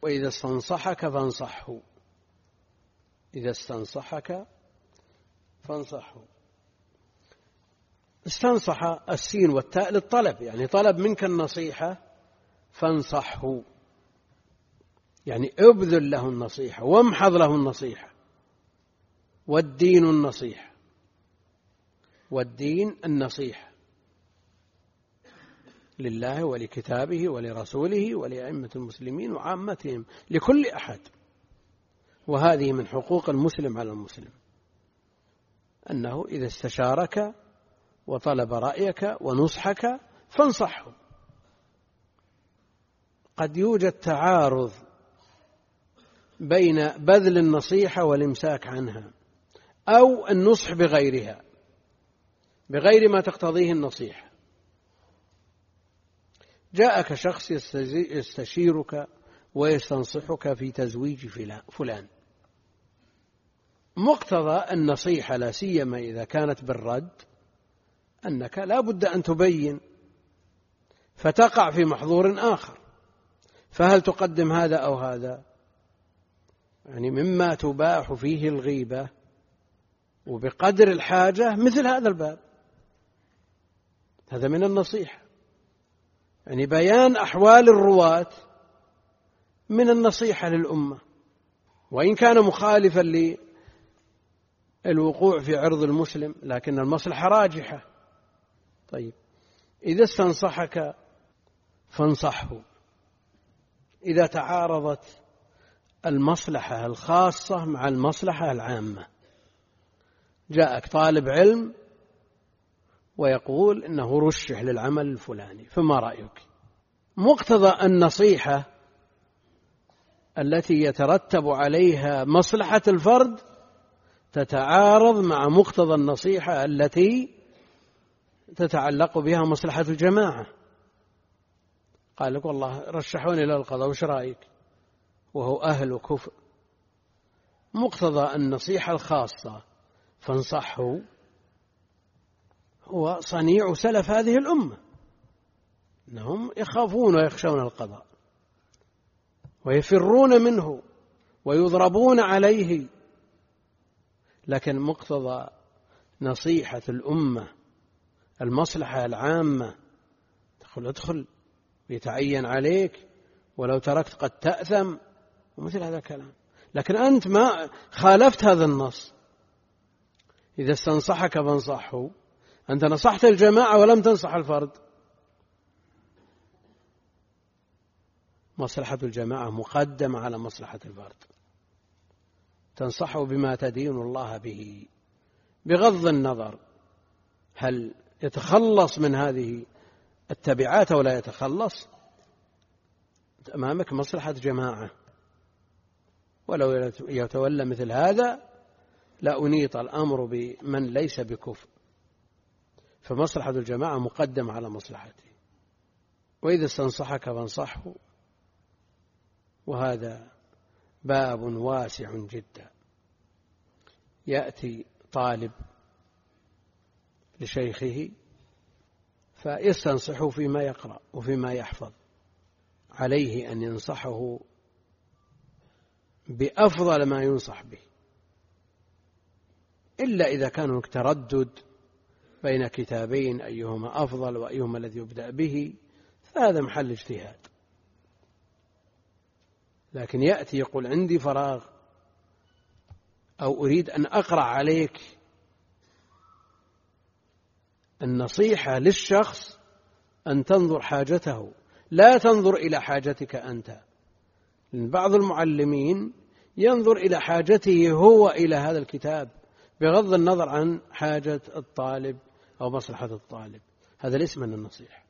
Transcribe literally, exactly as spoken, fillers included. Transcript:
وإذا استنصحك فانصحه، إذا استنصحك فانصحه. استنصح السين والتاء للطلب، يعني طلب منك النصيحة فانصحه، يعني ابذل له النصيحة وامحض له النصيحة. والدين النصيحة، والدين النصيحة لله ولكتابه ولرسوله ولأئمة المسلمين وعامتهم، لكل أحد. وهذه من حقوق المسلم على المسلم، أنه إذا استشارك وطلب رأيك ونصحك فانصحه. قد يوجد تعارض بين بذل النصيحة والإمساك عنها، أو النصح بغيرها، بغير ما تقتضيه النصيحة. جاءك شخص يستشيرك ويستنصحك في تزويج فلان، مقتضى النصيحة لا سيما إذا كانت بالرد أنك لا بد أن تبين، فتقع في محظور آخر. فهل تقدم هذا أو هذا؟ يعني مما تباح فيه الغيبة وبقدر الحاجة مثل هذا الباب، هذا من النصيحة، يعني بيان أحوال الرواة من النصيحة للأمة، وإن كان مخالفا للوقوع في عرض المسلم، لكن المصلحة راجحة. طيب، إذا استنصحك فانصحه. إذا تعارضت المصلحة الخاصة مع المصلحة العامة، جاءك طالب علم ويقول إنه رشح للعمل الفلاني، فما رأيك؟ مقتضى النصيحة التي يترتب عليها مصلحة الفرد تتعارض مع مقتضى النصيحة التي تتعلق بها مصلحة الجماعة. قال لك والله رشحوني للقضاء، وش رأيك؟ وهو أهل كفر. مقتضى النصيحة الخاصة فانصحه هو صنيع سلف هذه الأمة، أنهم يخافون ويخشون القضاء ويفرون منه ويضربون عليه. لكن مقتضى نصيحة الأمة المصلحة العامة، تدخل ادخل يتعين عليك، ولو تركت قد تأثم، ومثل هذا الكلام. لكن أنت ما خالفت هذا النص. إذا استنصحك فانصحه، أنت نصحت الجماعة ولم تنصح الفرد. مصلحة الجماعة مقدمة على مصلحة الفرد، تنصحه بما تدين الله به، بغض النظر هل يتخلص من هذه التبعات أو لا يتخلص. أمامك مصلحة جماعة، ولو يتولى مثل هذا لا أنيط الأمر بمن ليس بكفء، فمصلحة الجماعة مقدمة على مصلحته. وإذا استنصحك فانصحه، وهذا باب واسع جدا. يأتي طالب لشيخه فيستنصحه فيما يقرأ وفيما يحفظ، عليه أن ينصحه بأفضل ما ينصح به، إلا إذا كان هناك تردد بين كتابين أيهما أفضل وأيهما الذي يبدأ به، فهذا محل اجتهاد. لكن يأتي يقول عندي فراغ أو أريد أن أقرأ عليك النصيحة للشخص، أن تنظر حاجته، لا تنظر إلى حاجتك أنت. لأن بعض المعلمين ينظر إلى حاجته هو إلى هذا الكتاب بغض النظر عن حاجة الطالب أو مصلحة الطالب، هذا ليس من النصيحة.